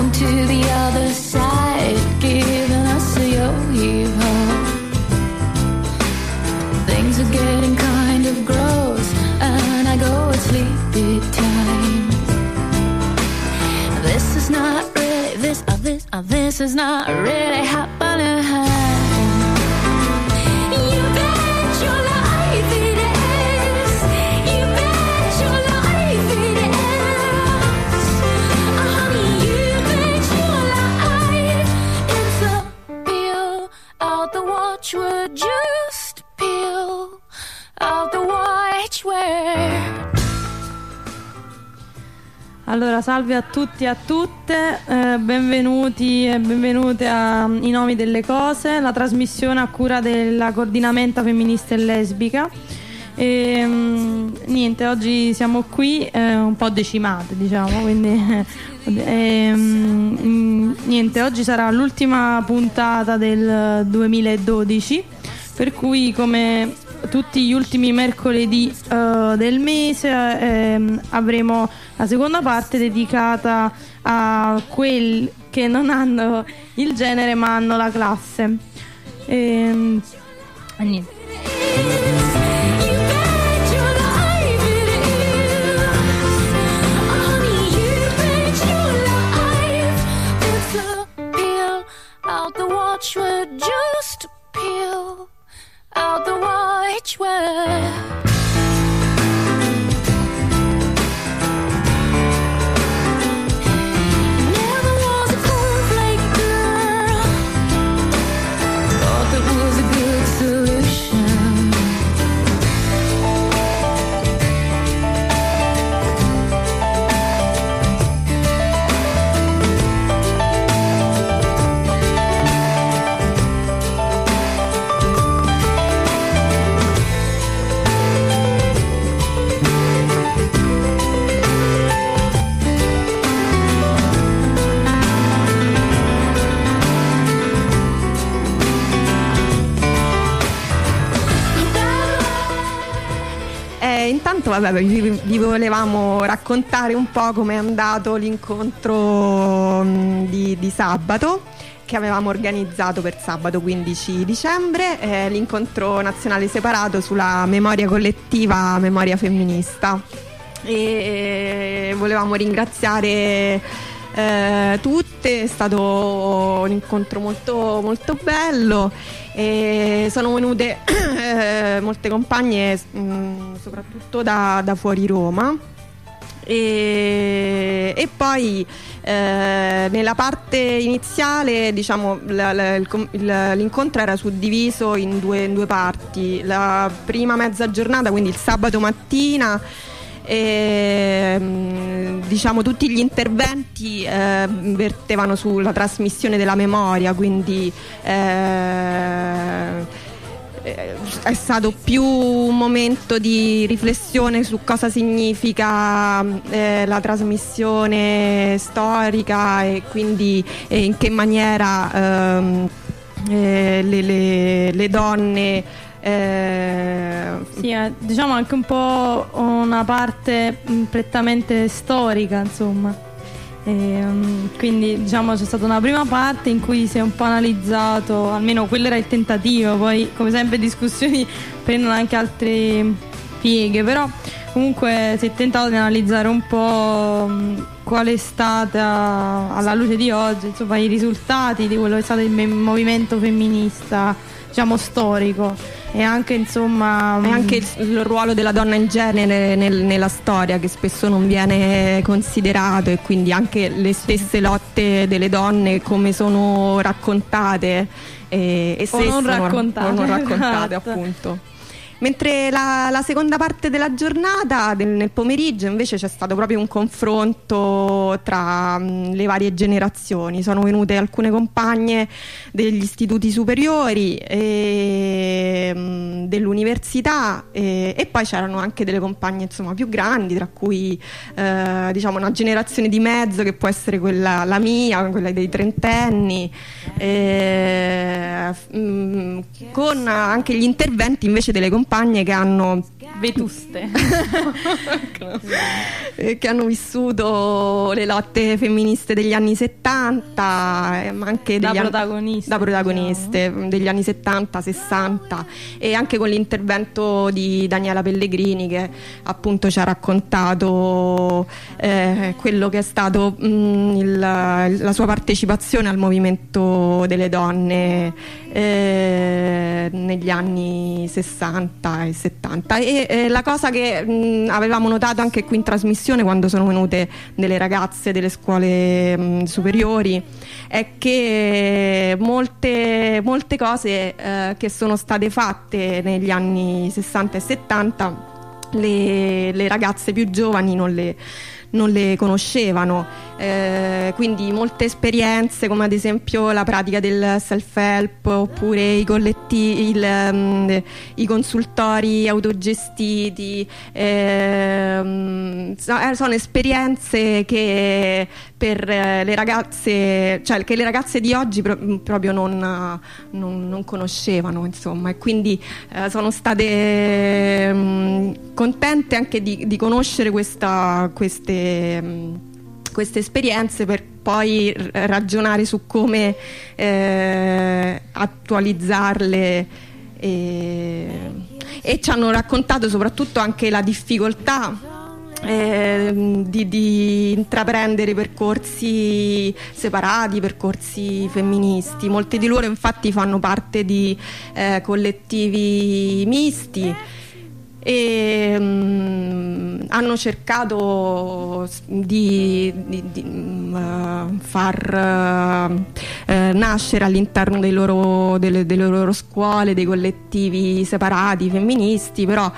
on to the other side, giving us a yo-yo. Things are getting kind of gross, and I go, it's sleepy time. This is not really, this is not really happening. You bet your life it is. You bet your life it is. Honey, you bet your life it's a peel out the watchword, just peel out the watchword. Allora, salve a tutti e a tutte, benvenuti e benvenute a I Nomi delle Cose, la trasmissione a cura della Coordinamenta Femminista e Lesbica. E, niente, oggi siamo qui un po' decimate, diciamo, quindi niente, oggi sarà l'ultima puntata del 2012, per cui come tutti gli ultimi mercoledì del mese avremo la seconda parte dedicata a quelli che non hanno il genere ma hanno la classe. Niente. Just peel out the watchword. Never was a cornflake girl. Thought that was a good solution. Intanto vabbè, vi volevamo raccontare un po' come è andato l'incontro di sabato che avevamo organizzato per sabato 15 dicembre, l'incontro nazionale separato sulla memoria collettiva, memoria femminista, e volevamo ringraziare tutte. È stato un incontro molto, molto bello e sono venute molte compagne soprattutto da fuori Roma e poi nella parte iniziale, diciamo, l'incontro era suddiviso in due parti. La prima mezza giornata, quindi il sabato mattina, diciamo tutti gli interventi vertevano sulla trasmissione della memoria, quindi è stato più un momento di riflessione su cosa significa la trasmissione storica e quindi in che maniera le donne sì, diciamo anche un po' una parte prettamente storica, insomma. Quindi diciamo c'è stata una prima parte in cui si è un po' analizzato, almeno quello era il tentativo, poi come sempre discussioni prendono anche altre pieghe, però comunque si è tentato di analizzare un po' qual è stata, alla luce di oggi, insomma, i risultati di quello che è stato il movimento femminista, diciamo, storico, e anche, insomma, e anche il ruolo della donna in genere nella storia, che spesso non viene considerato, e quindi anche le stesse lotte delle donne come sono raccontate e se non raccontate, esatto. Appunto. Mentre la seconda parte della giornata, nel pomeriggio, invece c'è stato proprio un confronto tra le varie generazioni. Sono venute alcune compagne degli istituti superiori e dell'università e poi c'erano anche delle compagne, insomma, più grandi, tra cui diciamo una generazione di mezzo, che può essere quella, la mia, quella dei trentenni, con anche gli interventi invece delle compagne che hanno vetuste. Che hanno vissuto le lotte femministe degli anni 70, ma anche da protagoniste degli anni 70, 60, e anche con l'intervento di Daniela Pellegrini, che appunto ci ha raccontato quello che è stato la sua partecipazione al movimento delle donne negli anni 60 e 70. E la cosa che avevamo notato anche qui in trasmissione, quando sono venute delle ragazze delle scuole superiori, è che molte cose che sono state fatte negli anni 60 e 70 le ragazze più giovani non le conoscevano, quindi molte esperienze, come ad esempio la pratica del self-help, oppure i collettivi, i consultori autogestiti, sono esperienze che per le ragazze, cioè che le ragazze di oggi proprio non conoscevano, insomma, e quindi sono state contente anche di conoscere queste esperienze, per poi ragionare su come attualizzarle, e ci hanno raccontato soprattutto anche la difficoltà di intraprendere percorsi separati, percorsi femministi. Molti di loro infatti fanno parte di collettivi misti, e hanno cercato di far nascere all'interno delle loro scuole dei collettivi separati femministi, però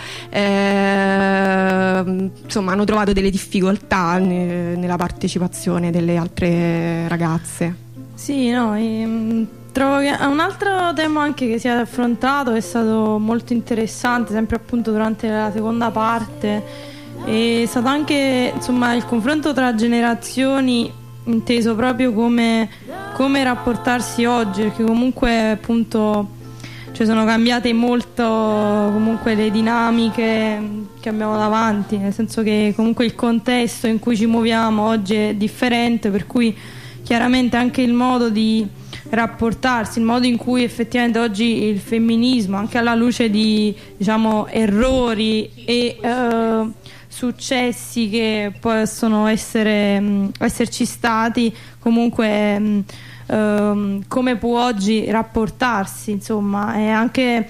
insomma hanno trovato delle difficoltà nella partecipazione delle altre ragazze. Sì, no, trovo che un altro tema anche che si è affrontato, è stato molto interessante, sempre appunto durante la seconda parte, è stato anche, insomma, il confronto tra generazioni, inteso proprio come rapportarsi oggi, perché comunque appunto sono cambiate molto comunque le dinamiche che abbiamo davanti, nel senso che comunque il contesto in cui ci muoviamo oggi è differente, per cui chiaramente anche il modo di rapportarsi, il modo in cui effettivamente oggi il femminismo, anche alla luce di, diciamo, errori e successi che possono esserci stati, comunque come può oggi rapportarsi, insomma, e anche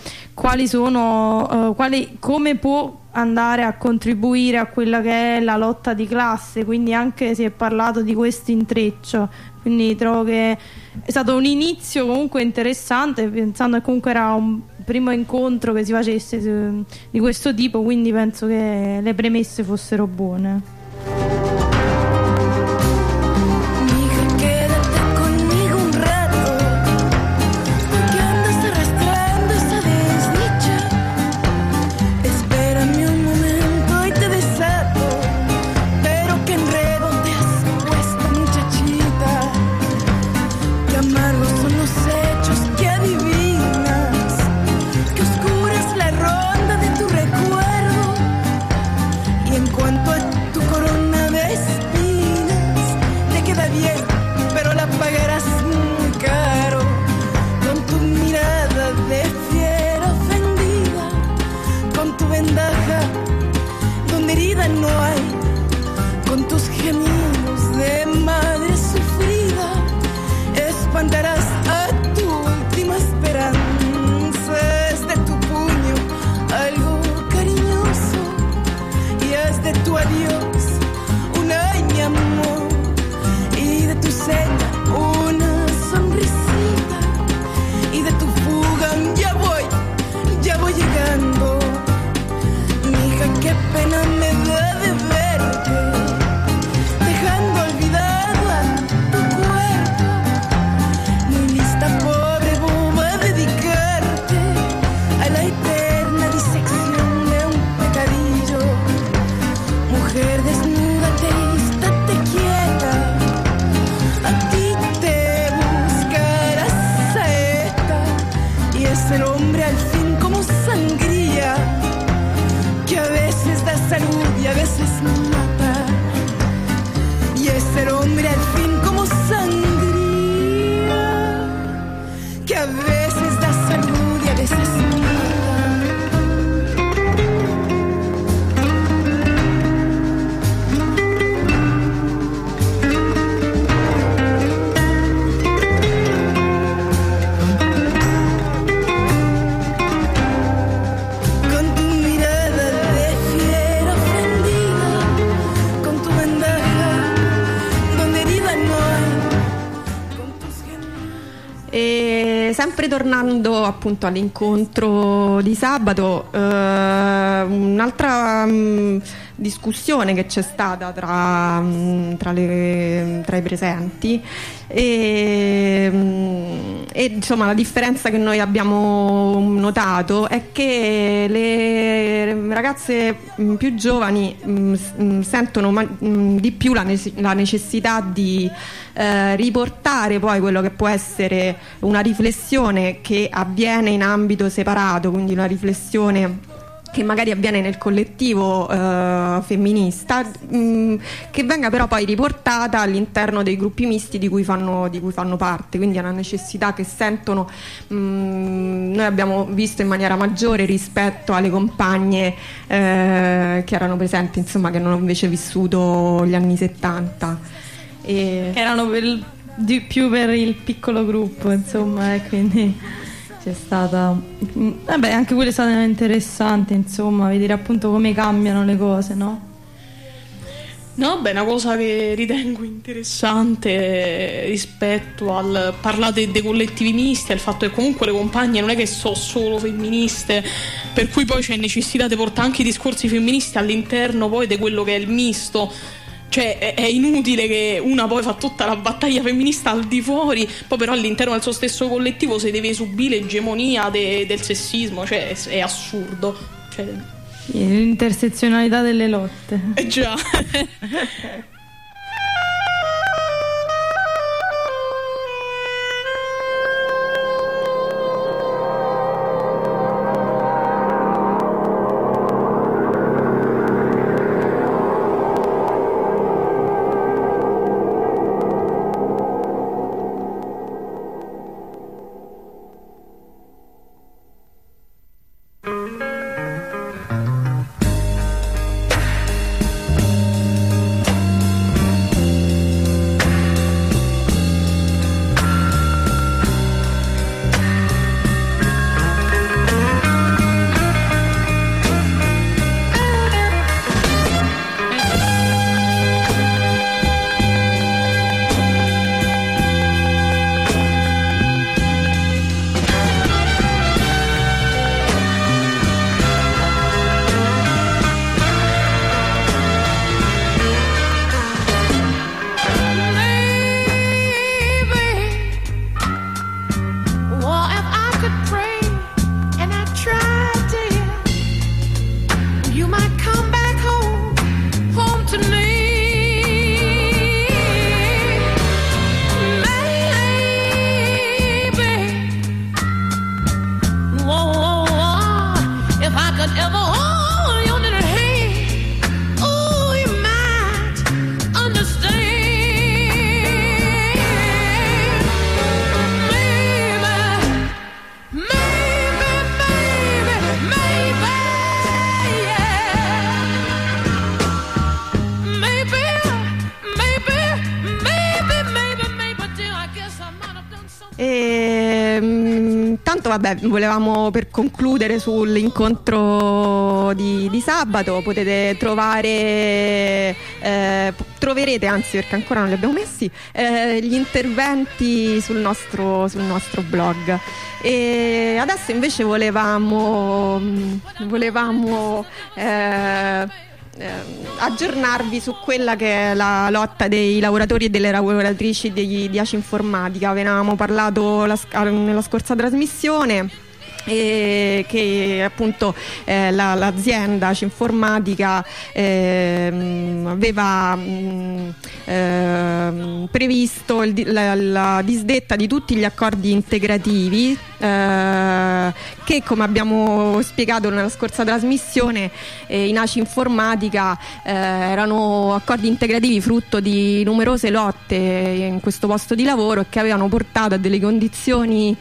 come può andare a contribuire a quella che è la lotta di classe. Quindi anche si è parlato di questo intreccio, quindi trovo che è stato un inizio comunque interessante, pensando che comunque era un primo incontro che si facesse di questo tipo, quindi penso che le premesse fossero buone. Tu vivir al fin como sangría, que a veces da salud y a veces mata. Sempre tornando appunto all'incontro di sabato, un'altra discussione che c'è stata tra i presenti e insomma la differenza che noi abbiamo notato è che le ragazze più giovani sentono di più la necessità di riportare poi quello che può essere una riflessione che avviene in ambito separato, quindi una riflessione che magari avviene nel collettivo femminista, che venga però poi riportata all'interno dei gruppi misti di cui fanno parte, quindi è una necessità che sentono, noi abbiamo visto in maniera maggiore rispetto alle compagne che erano presenti, insomma, che non hanno invece vissuto gli anni 70 e che erano più per il piccolo gruppo, insomma, e quindi c'è stata anche quello è stato interessante, insomma, vedere appunto come cambiano le cose, no? No, beh, una cosa che ritengo interessante rispetto al parlare dei collettivi misti è il fatto che comunque le compagne non è che sono solo femministe, per cui poi c'è necessità di portare anche i discorsi femministi all'interno poi di quello che è il misto. Cioè è inutile che una poi fa tutta la battaglia femminista al di fuori, poi però all'interno del suo stesso collettivo si deve subire l'egemonia del sessismo, cioè è assurdo, cioè... L'intersezionalità delle lotte. Già. Vabbè, volevamo per concludere sull'incontro di sabato, potete troverete, anzi perché ancora non li abbiamo messi, gli interventi sul nostro blog. E adesso invece volevamo aggiornarvi su quella che è la lotta dei lavoratori e delle lavoratrici di ACI Informatica. Avevamo parlato nella scorsa trasmissione che appunto l'azienda ACI Informatica aveva previsto la disdetta di tutti gli accordi integrativi che, come abbiamo spiegato nella scorsa trasmissione, in ACI Informatica erano accordi integrativi frutto di numerose lotte in questo posto di lavoro e che avevano portato a delle condizioni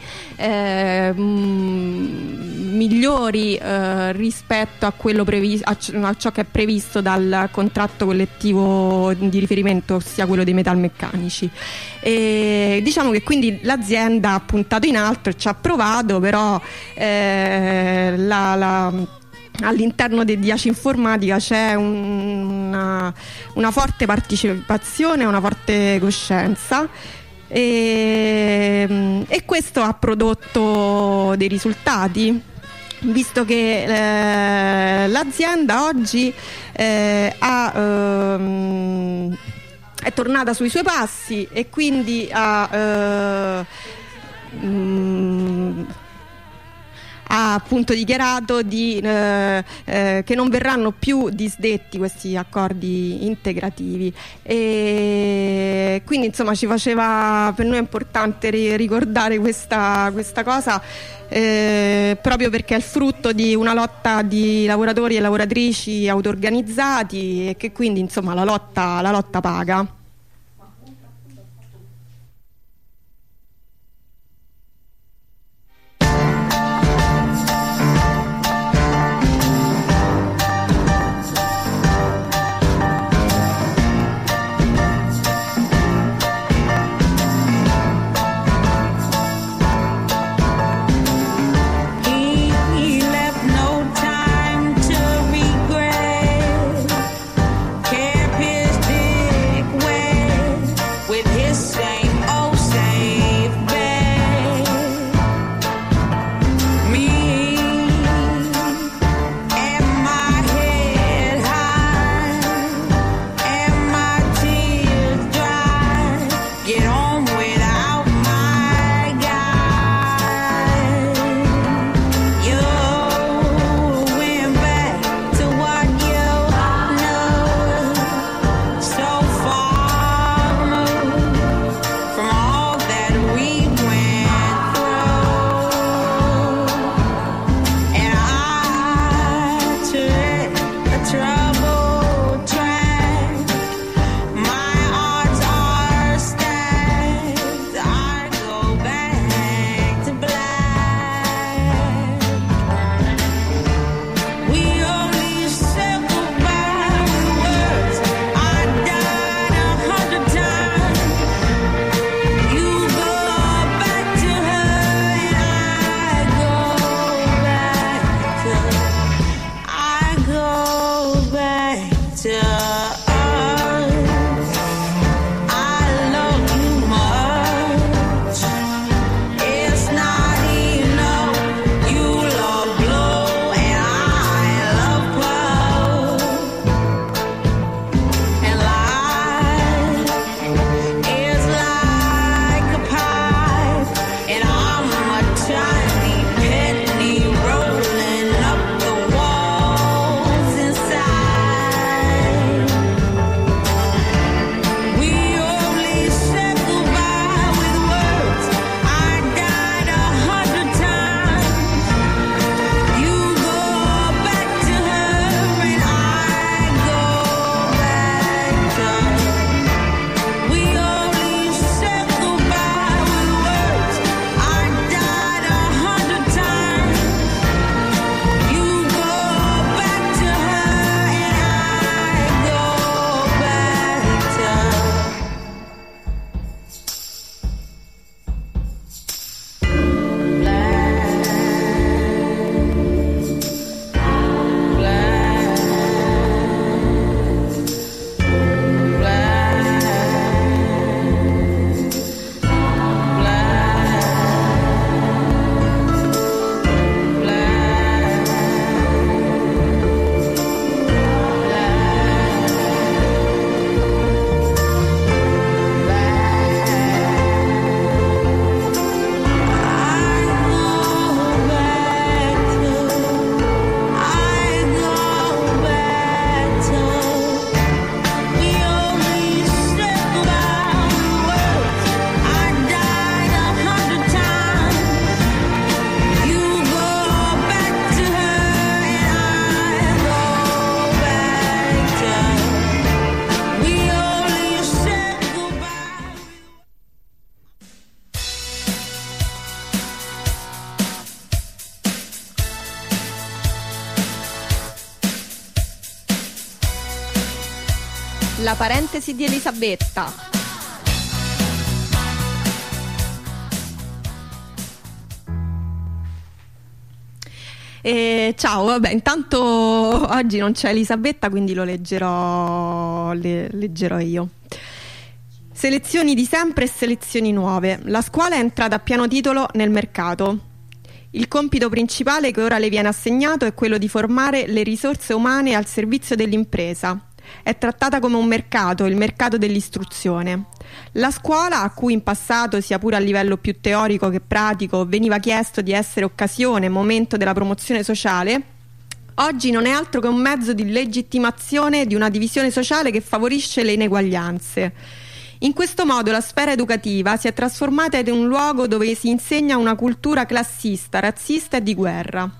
migliori rispetto a quello a ciò che è previsto dal contratto collettivo di riferimento, ossia quello dei metalmeccanici. E diciamo che quindi l'azienda ha puntato in alto e ci ha provato, però all'interno di ACI Informatica c'è una forte partecipazione, una forte coscienza, e questo ha prodotto dei risultati, visto che l'azienda oggi è tornata sui suoi passi e quindi ha appunto dichiarato che non verranno più disdetti questi accordi integrativi, e quindi insomma ci faceva, per noi è importante ricordare questa cosa, proprio perché è il frutto di una lotta di lavoratori e lavoratrici auto-organizzati e che quindi insomma la lotta paga. Kept his dick wet. La parentesi di Elisabetta. Ciao, vabbè, intanto oggi non c'è Elisabetta, quindi lo leggerò io. Selezioni di sempre e selezioni nuove. La scuola è entrata a pieno titolo nel mercato. Il compito principale che ora le viene assegnato è quello di formare le risorse umane al servizio dell'impresa. È trattata come un mercato, il mercato dell'istruzione. La scuola, a cui in passato, sia pure a livello più teorico che pratico, veniva chiesto di essere occasione, momento della promozione sociale, oggi non è altro che un mezzo di legittimazione di una divisione sociale che favorisce le ineguaglianze. In questo modo la sfera educativa si è trasformata in un luogo dove si insegna una cultura classista, razzista e di guerra.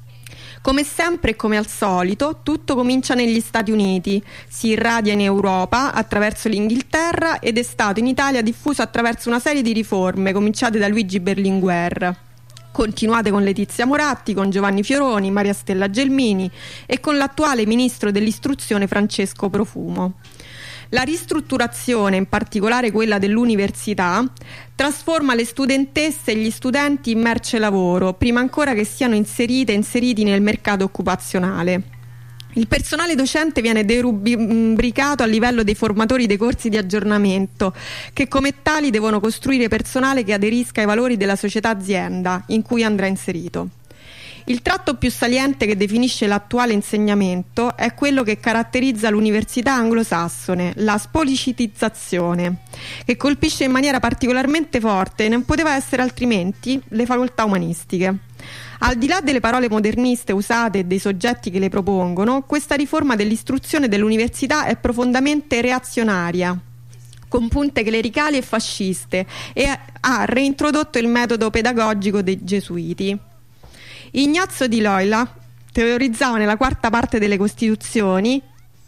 Come sempre e come al solito, tutto comincia negli Stati Uniti, si irradia in Europa attraverso l'Inghilterra ed è stato in Italia diffuso attraverso una serie di riforme, cominciate da Luigi Berlinguer, continuate con Letizia Moratti, con Giovanni Fioroni, Maria Stella Gelmini e con l'attuale ministro dell'istruzione Francesco Profumo. La ristrutturazione, in particolare quella dell'università, trasforma le studentesse e gli studenti in merce lavoro, prima ancora che siano inseriti nel mercato occupazionale. Il personale docente viene derubricato a livello dei formatori dei corsi di aggiornamento, che come tali devono costruire personale che aderisca ai valori della società azienda in cui andrà inserito. Il tratto più saliente che definisce l'attuale insegnamento è quello che caratterizza l'università anglosassone, la spolitizzazione, che colpisce in maniera particolarmente forte, e non poteva essere altrimenti, le facoltà umanistiche. Al di là delle parole moderniste usate e dei soggetti che le propongono, questa riforma dell'istruzione dell'università è profondamente reazionaria, con punte clericali e fasciste, e ha reintrodotto il metodo pedagogico dei gesuiti. Ignazio di Loyola teorizzava nella quarta parte delle Costituzioni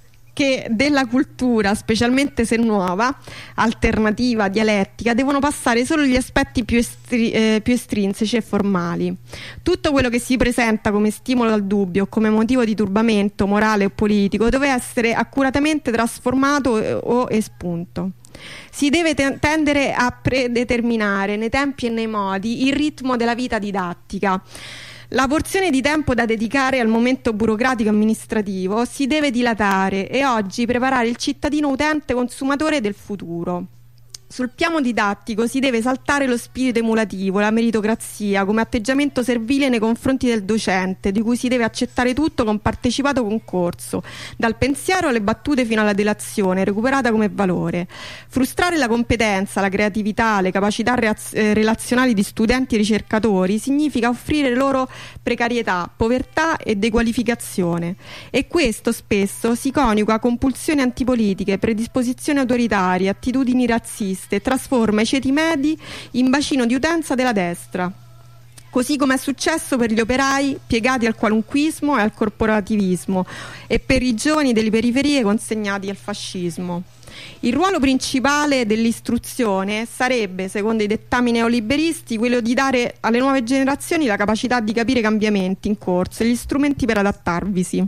che della cultura, specialmente se nuova, alternativa, dialettica, devono passare solo gli aspetti più estrinseci e formali. Tutto quello che si presenta come stimolo al dubbio, come motivo di turbamento morale o politico, deve essere accuratamente trasformato o espunto. Si deve tendere a predeterminare nei tempi e nei modi il ritmo della vita didattica. La porzione di tempo da dedicare al momento burocratico amministrativo si deve dilatare e oggi preparare il cittadino utente consumatore del futuro. Sul piano didattico si deve esaltare lo spirito emulativo, la meritocrazia come atteggiamento servile nei confronti del docente, di cui si deve accettare tutto con partecipato concorso, dal pensiero alle battute fino alla delazione, recuperata come valore. Frustrare la competenza, la creatività, le capacità relazionali di studenti e ricercatori significa offrire loro precarietà, povertà e dequalificazione. E questo spesso si coniuga con pulsioni antipolitiche, predisposizioni autoritarie, attitudini razziste, trasforma i ceti medi in bacino di utenza della destra, così come è successo per gli operai piegati al qualunquismo e al corporativismo e per i giovani delle periferie consegnati al fascismo. Il ruolo principale dell'istruzione sarebbe, secondo i dettami neoliberisti, quello di dare alle nuove generazioni la capacità di capire i cambiamenti in corso e gli strumenti per adattarvisi.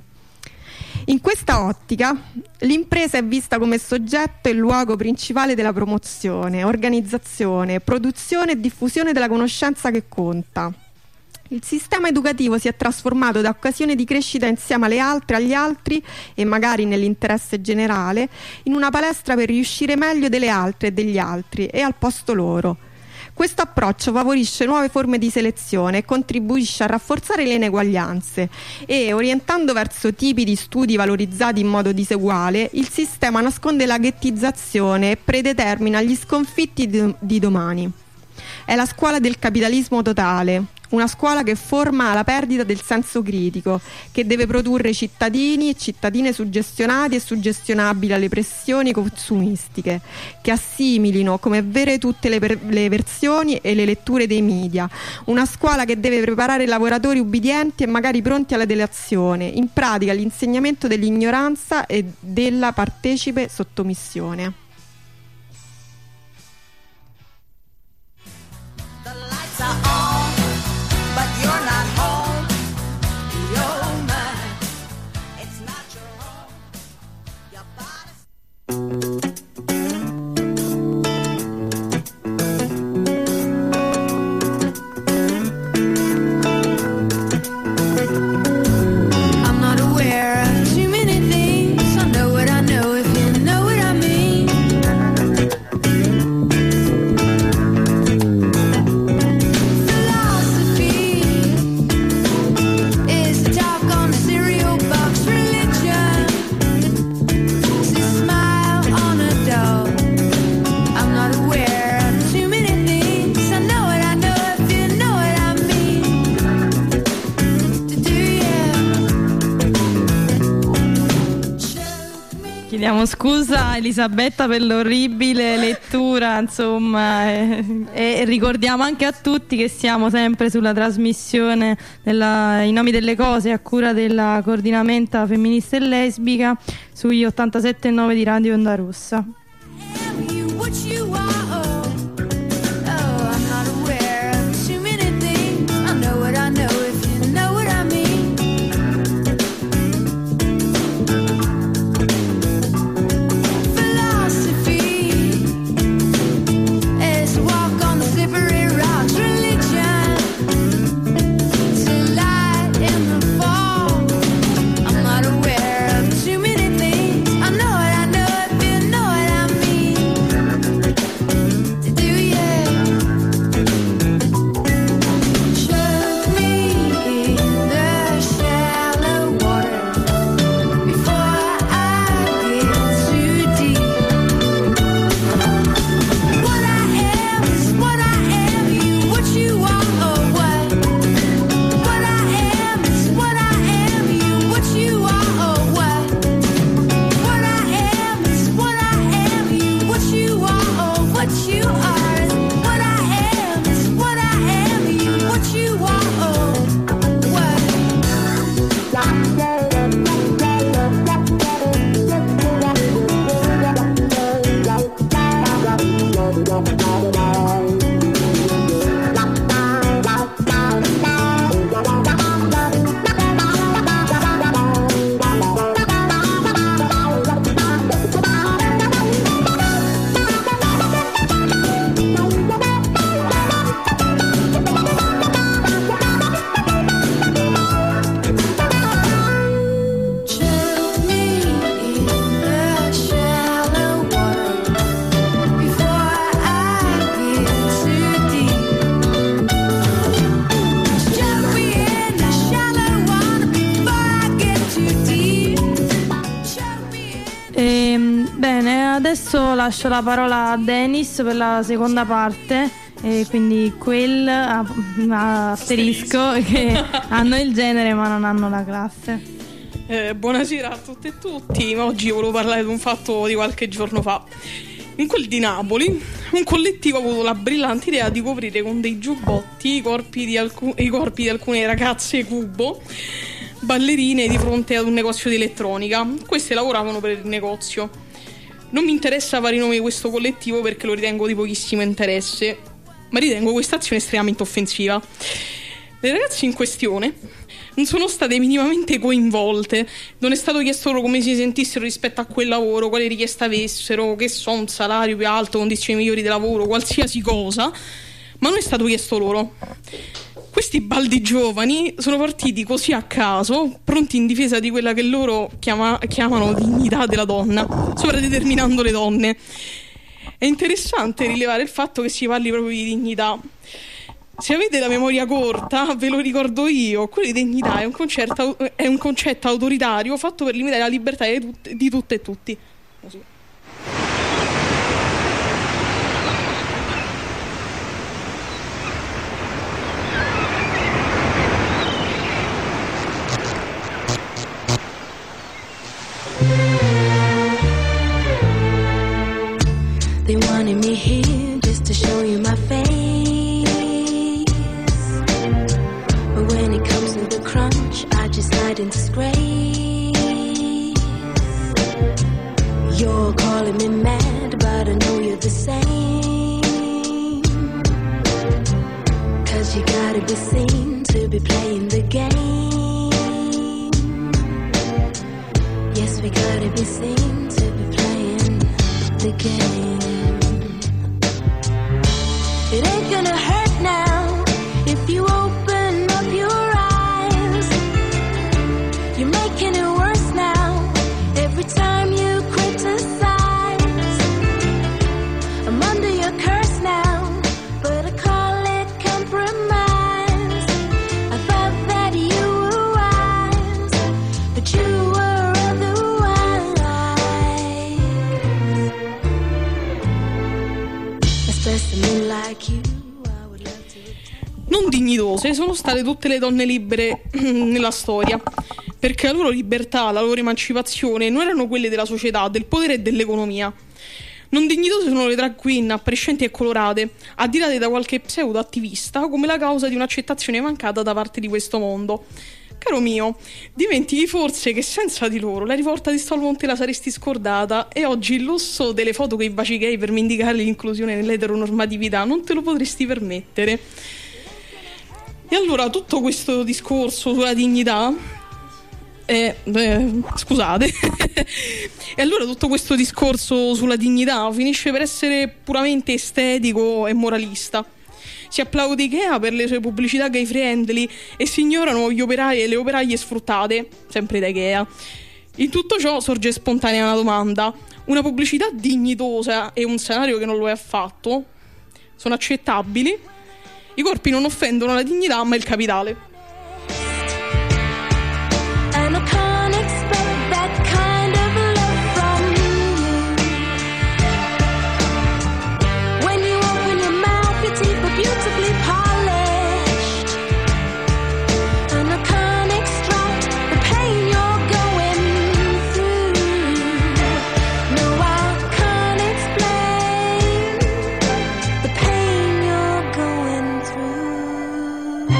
In questa ottica, l'impresa è vista come soggetto e luogo principale della promozione, organizzazione, produzione e diffusione della conoscenza che conta. Il sistema educativo si è trasformato da occasione di crescita insieme alle altre, agli altri e magari nell'interesse generale, in una palestra per riuscire meglio delle altre e degli altri e al posto loro. Questo approccio favorisce nuove forme di selezione e contribuisce a rafforzare le ineguaglianze e, orientando verso tipi di studi valorizzati in modo diseguale, il sistema nasconde la ghettizzazione e predetermina gli sconfitti di domani. È la scuola del capitalismo totale, una scuola che forma alla perdita del senso critico, che deve produrre cittadini e cittadine suggestionati e suggestionabili alle pressioni consumistiche, che assimilino come vere tutte le versioni e le letture dei media. Una scuola che deve preparare lavoratori ubbidienti e magari pronti alla delazione, in pratica l'insegnamento dell'ignoranza e della partecipe sottomissione. Chiediamo scusa a Elisabetta per l'orribile lettura, insomma, e ricordiamo anche a tutti che siamo sempre sulla trasmissione I nomi delle cose a cura della coordinamenta femminista e lesbica sugli 87.9 di Radio Onda Rossa. Adesso lascio la parola a Dennis per la seconda parte, e quindi quel asterisco che hanno il genere ma non hanno la classe. Buonasera a tutte e tutti. Oggi volevo parlare di un fatto di qualche giorno fa. In quel di Napoli un collettivo ha avuto la brillante idea di coprire con dei giubbotti i corpi di alcune ragazze cubo ballerine di fronte ad un negozio di elettronica. Queste lavoravano per il negozio. Non mi interessa fare i nomi di questo collettivo perché lo ritengo di pochissimo interesse, ma ritengo questa azione estremamente offensiva. Le ragazze in questione non sono state minimamente coinvolte, non è stato chiesto loro come si sentissero rispetto a quel lavoro, quale richiesta avessero, che so, un salario più alto, condizioni migliori di lavoro, qualsiasi cosa, ma non è stato chiesto loro. Questi baldi giovani sono partiti così a caso, pronti in difesa di quella che loro chiamano dignità della donna, sovradeterminando le donne. È interessante rilevare il fatto che si parli proprio di dignità. Se avete la memoria corta, ve lo ricordo io, quello di dignità è un concetto autoritario fatto per limitare la libertà di tutte e tutti. Così. They wanted me here just to show you my face, but when it comes to the crunch, I just hide in disgrace. You're calling me mad, but I know you're the same, 'cause you gotta be seen to be playing the game. Yes, we gotta be seen to be playing the game. It ain't gonna hurt now if you open up your eyes. You're making it worse now every time you criticize. I'm under your curse now, but I call it compromise. I thought that you were wise, but you were otherwise. A specimen like you. Non dignitose sono state tutte le donne libere nella storia. perché la loro libertà, la loro emancipazione non erano quelle della società, del potere e dell'economia. Non dignitose sono le drag queen, appariscenti e colorate, addirate da qualche pseudo-attivista come la causa di un'accettazione mancata da parte di questo mondo. Caro mio, dimentichi forse che senza di loro la rivolta di Stonewall te la saresti scordata e oggi il lusso delle foto con i baci gay per vendicare l'inclusione nell'eteronormatività non te lo potresti permettere. E allora tutto questo discorso sulla dignità scusate e allora tutto questo discorso sulla dignità finisce per essere puramente estetico e moralista. Si applaude Ikea per le sue pubblicità gay friendly e si ignorano gli operai e le operaie sfruttate, sempre da Ikea. In tutto ciò sorge spontanea una domanda: una pubblicità dignitosa e un salario che non lo è affatto sono accettabili? I corpi non offendono la dignità ma il capitale. And I can't expect that kind of love from you. When you open your mouth, your teeth are beautifully polished. And I can't extract the pain you're going through. No, I can't explain the pain you're going through.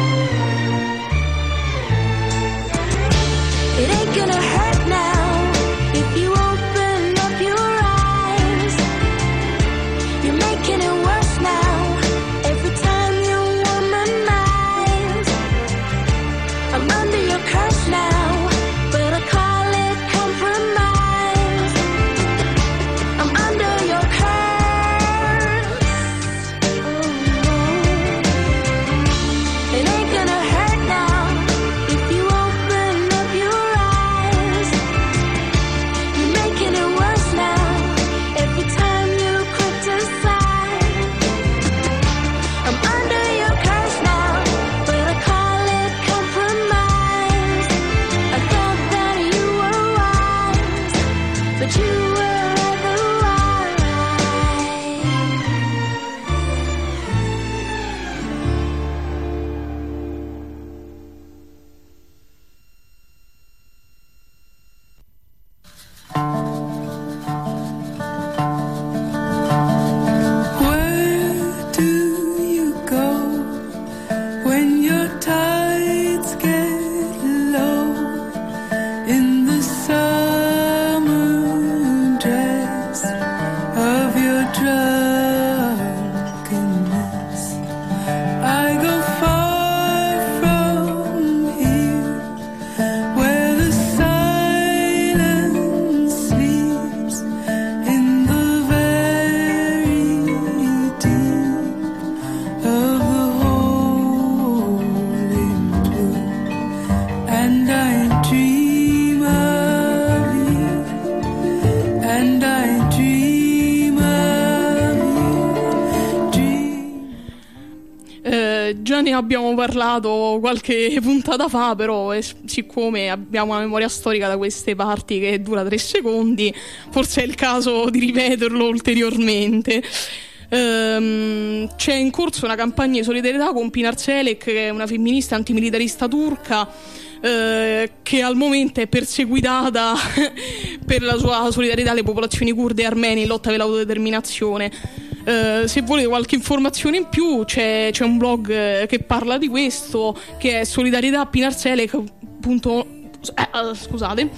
It ain't gonna hurt now if you open up your eyes. You're making it worse now every time you womanize. I'm under your curse now, but I call it compromise. I'm under your curse. Oh no. It ain't gonna hurt now if you open up your eyes. You're making it worse now every time you criticize. I'm under your curse now, but I call it compromise. I thought that you were wise, but you were otherwise. Where do you go when your tides get low in the summer dress of your drunkenness? I go far from here where the silence sleeps in the very deep of the holy blue, and I dream of you, and I dream of you, Già ne abbiamo parlato qualche puntata fa, però siccome abbiamo una memoria storica da queste parti che dura 3 secondi, forse è il caso di ripeterlo ulteriormente. C'è in corso una campagna di solidarietà con Pinar Selek, che è una femminista antimilitarista turca, che al momento è perseguitata per la sua solidarietà alle popolazioni kurde e armene in lotta per l'autodeterminazione. Se volete qualche informazione in più c'è un blog che parla di questo, che è scusate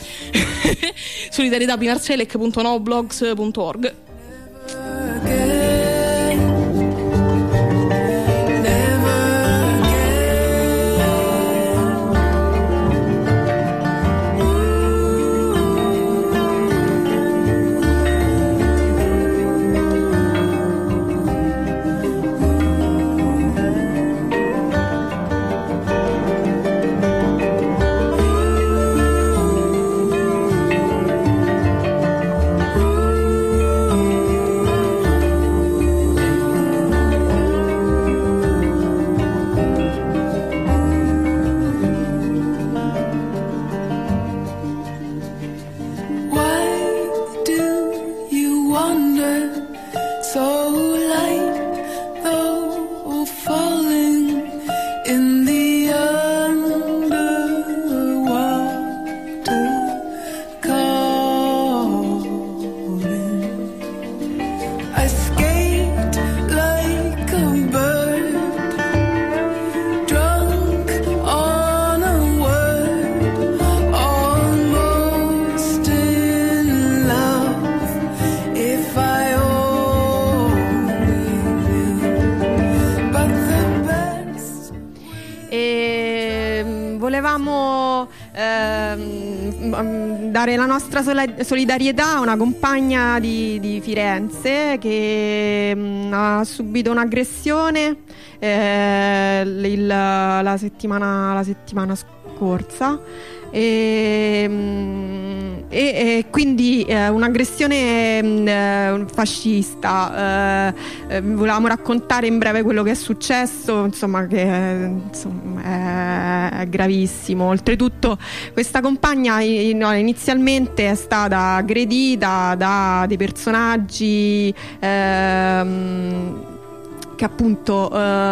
solidarietapinarselek.noblogs.org. volevamo dare la nostra solidarietà a una compagna di Firenze che ha subito un'aggressione la settimana scorsa. E quindi un'aggressione fascista. Volevamo raccontare in breve quello che è successo, insomma, che è gravissimo. Oltretutto questa compagna inizialmente è stata aggredita da dei personaggi che appunto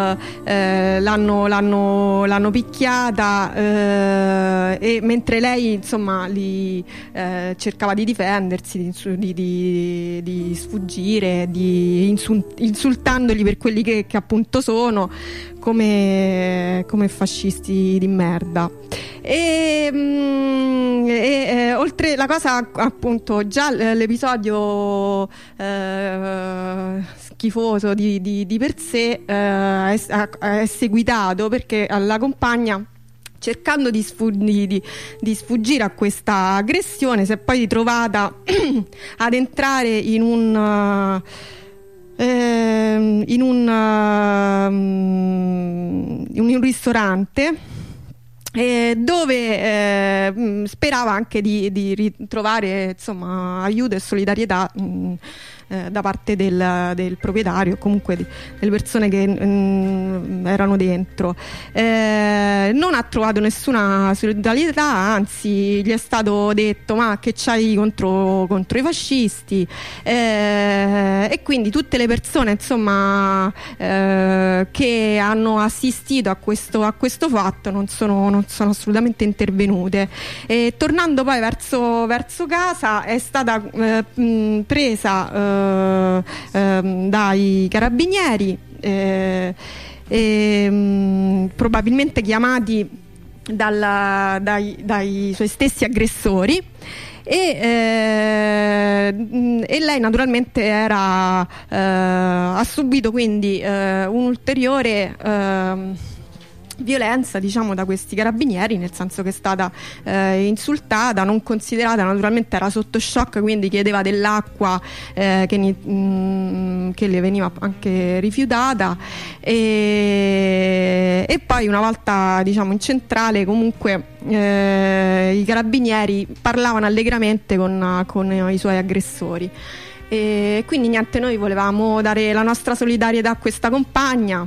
l'hanno picchiata, e mentre lei insomma cercava di difendersi, di sfuggire, insultandoli per quelli che appunto sono, come fascisti di merda. Oltre la cosa, appunto, già l'episodio schifoso di per sé è seguitato, perché la compagna, cercando di sfuggire a questa aggressione, si è poi ritrovata ad entrare in un ristorante, dove sperava anche di ritrovare, insomma, aiuto e solidarietà da parte del proprietario, comunque delle persone che erano dentro. Non ha trovato nessuna solidarietà, anzi gli è stato detto: ma che c'hai contro i fascisti? E quindi tutte le persone, insomma, che hanno assistito a questo fatto non sono assolutamente intervenute. E tornando poi verso casa, è stata presa dai carabinieri, probabilmente chiamati dai suoi stessi aggressori, e lei naturalmente ha subito quindi un'ulteriore violenza, diciamo, da questi carabinieri, nel senso che è stata insultata, non considerata, naturalmente era sotto shock, quindi chiedeva dell'acqua che le veniva anche rifiutata, e poi una volta, diciamo, in centrale, comunque i carabinieri parlavano allegramente con i suoi aggressori. E quindi niente, noi volevamo dare la nostra solidarietà a questa compagna.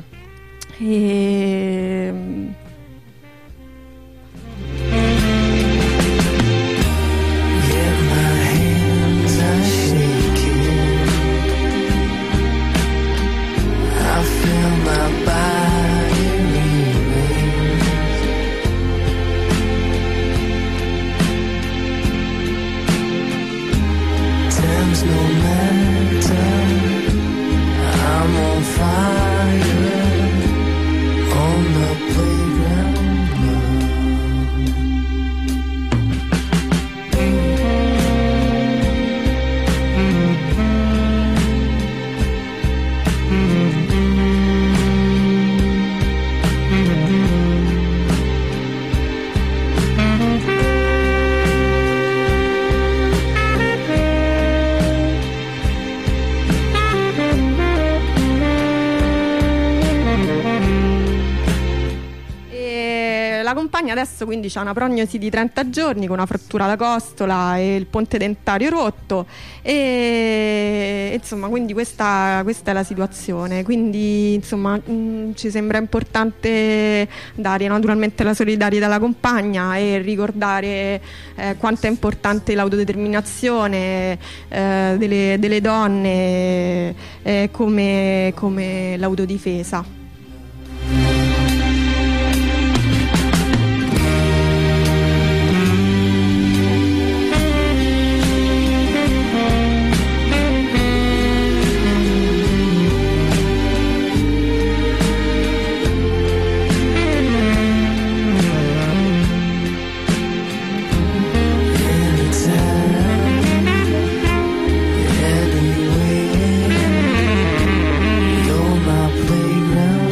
Adesso quindi c'ha una prognosi di 30 giorni con una frattura alla costola e il ponte dentario rotto, e insomma, quindi questa è la situazione. Quindi insomma ci sembra importante dare naturalmente la solidarietà alla compagna e ricordare quanto è importante l'autodeterminazione delle donne come l'autodifesa. Playground.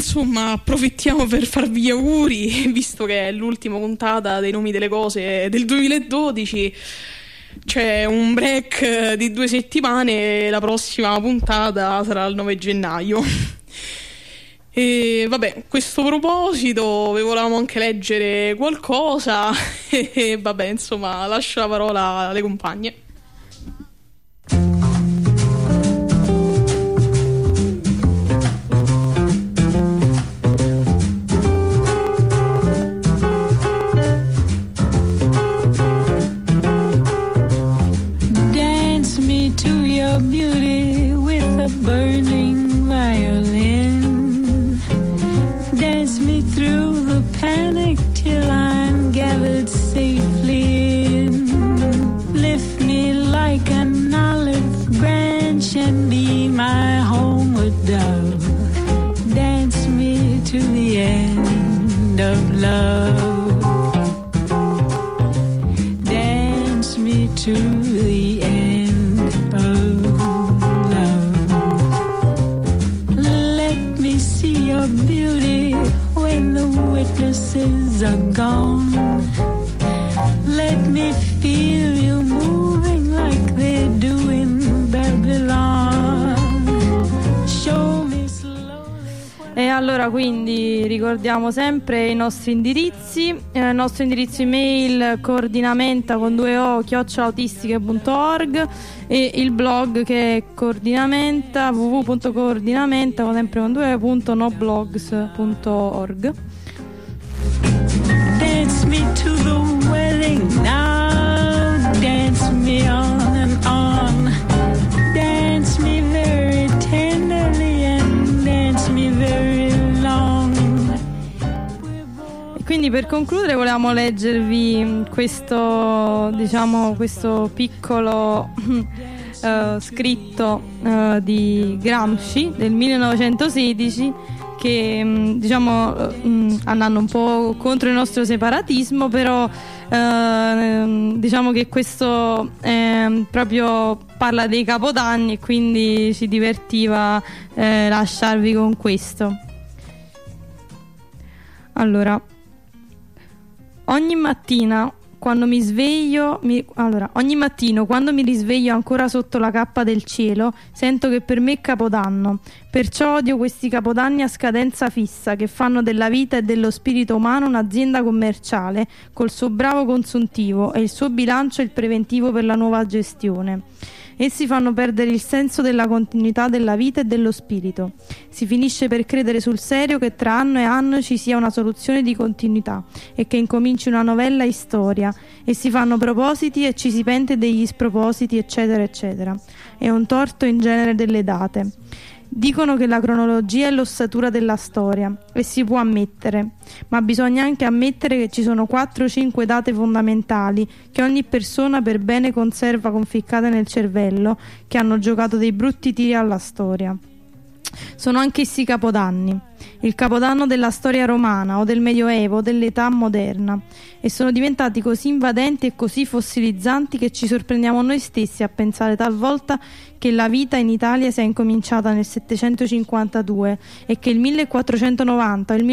insomma approfittiamo per farvi gli auguri, visto che è l'ultima puntata dei Nomi delle Cose del 2012. C'è un break di 2 settimane e la prossima puntata sarà il 9 gennaio. E vabbè, a questo proposito vi volevamo anche leggere qualcosa e vabbè, insomma, lascio la parola alle compagne. Dance me to your beauty with a burning violin. Dance me through the panic till I'm gathered safely in. Lift me like an olive branch and be my homeward dove. Dance me to the end of love. Dance me to the end of love. Let me see your beauty when the witnesses are gone. Let me feel you moving like they do in Babylon. Show me slowly. E allora quindi ricordiamo sempre i nostri indirizzi, il nostro indirizzo email coordinamenta con 2o @autistiche.org e il blog che è coordinamenta www.coordinamenta sempre con 2o.noblogs.org. Dance me to the wedding now. Dance me on and on. Dance me very tenderly and dance me very long. E quindi per concludere volevamo leggervi questo, diciamo, questo piccolo scritto di Gramsci del 1916 che diciamo andando un po' contro il nostro separatismo, però diciamo che questo proprio parla dei capodanni e quindi ci divertiva lasciarvi con questo. Allora, ogni mattino quando mi risveglio ancora sotto la cappa del cielo, sento che per me è Capodanno. Perciò odio questi capodanni a scadenza fissa che fanno della vita e dello spirito umano un'azienda commerciale col suo bravo consuntivo e il suo bilancio il preventivo per la nuova gestione. Essi fanno perdere il senso della continuità della vita e dello spirito. Si finisce per credere sul serio che tra anno e anno ci sia una soluzione di continuità e che incominci una novella storia, e si fanno propositi e ci si pente degli spropositi, eccetera eccetera. È un torto in genere delle date. Dicono che la cronologia è l'ossatura della storia e si può ammettere, ma bisogna anche ammettere che ci sono 4 o 5 date fondamentali che ogni persona per bene conserva conficcate nel cervello, che hanno giocato dei brutti tiri alla storia. Sono anch'essi capodanni, il capodanno della storia romana o del Medioevo o dell'età moderna, e sono diventati così invadenti e così fossilizzanti che ci sorprendiamo noi stessi a pensare talvolta che la vita in Italia sia incominciata nel 752 e che il 1490 e il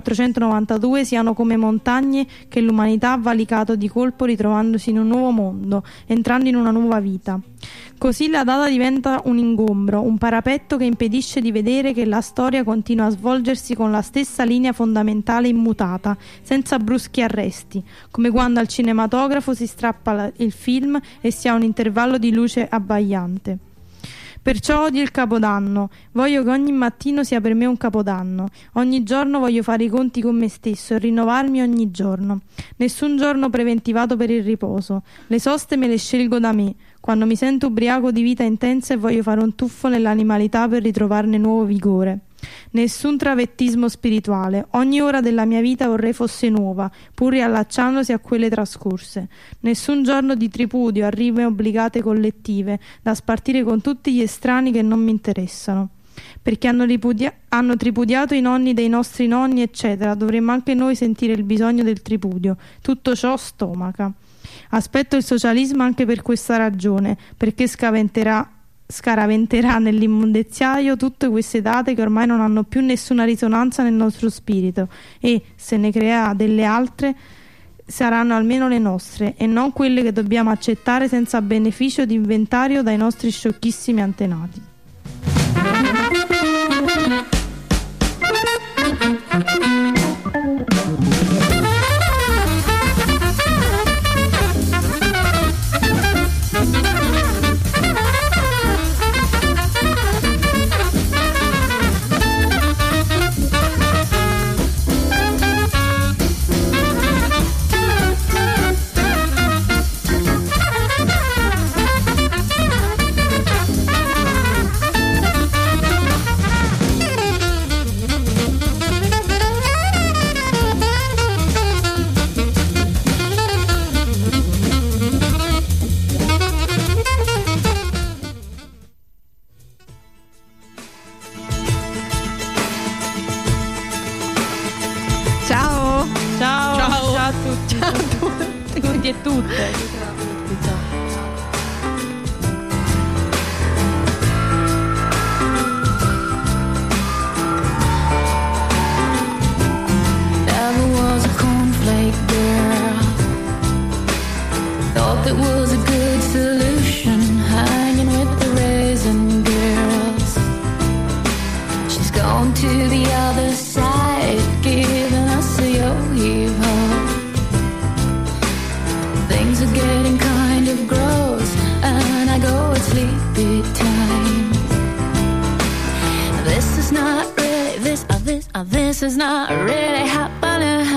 1492 siano come montagne che l'umanità ha valicato di colpo, ritrovandosi in un nuovo mondo, entrando in una nuova vita. Così la data diventa un ingombro, un parapetto che impedisce di vedere che la storia continua a svolgersi con la stessa linea fondamentale immutata, senza bruschi arresti, come quando al cinematografo si strappa il film e si ha un intervallo di luce abbagliante. Perciò odio il Capodanno, voglio che ogni mattino sia per me un Capodanno, ogni giorno voglio fare i conti con me stesso e rinnovarmi ogni giorno. Nessun giorno preventivato per il riposo, le soste me le scelgo da me, quando mi sento ubriaco di vita intensa e voglio fare un tuffo nell'animalità per ritrovarne nuovo vigore. Nessun travettismo spirituale, ogni ora della mia vita vorrei fosse nuova, pur riallacciandosi a quelle trascorse. Nessun giorno di tripudio a rime obbligate collettive, da spartire con tutti gli estranei che non mi interessano. Perché hanno tripudiato i nonni dei nostri nonni, eccetera, dovremmo anche noi sentire il bisogno del tripudio. Tutto ciò stomaca. Aspetto il socialismo anche per questa ragione, perché scaventerà scaraventerà nell'immondiziaio tutte queste date che ormai non hanno più nessuna risonanza nel nostro spirito, e se ne creerà delle altre saranno almeno le nostre e non quelle che dobbiamo accettare senza beneficio di inventario dai nostri sciocchissimi antenati. Tutti e tutte. Never was a cornflake girl. Thought that was a good solution, hanging with the raisin girls. She's gone to the other side, giving us a yo-yo. Things are getting kind of gross, and I go at sleepy time. This is not really, this is not really happening.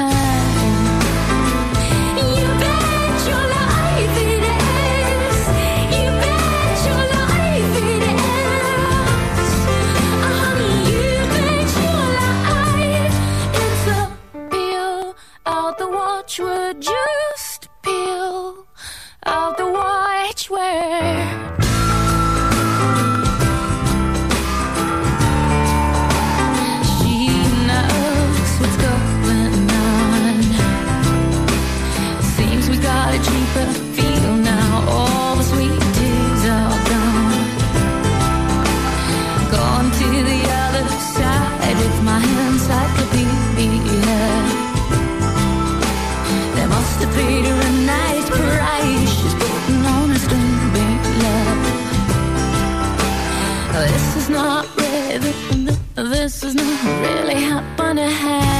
You bet your life it is. You bet your life it is. Honey, you bet your life it's a peel out the watchword juice. Peel out the watchword. She knows what's going on. Seems we got a cheaper feel now. All the sweet teas are gone. Gone to the other side with my encyclopedia. They must have paid her a nice price. She's putting on a string big love. This is not really happening.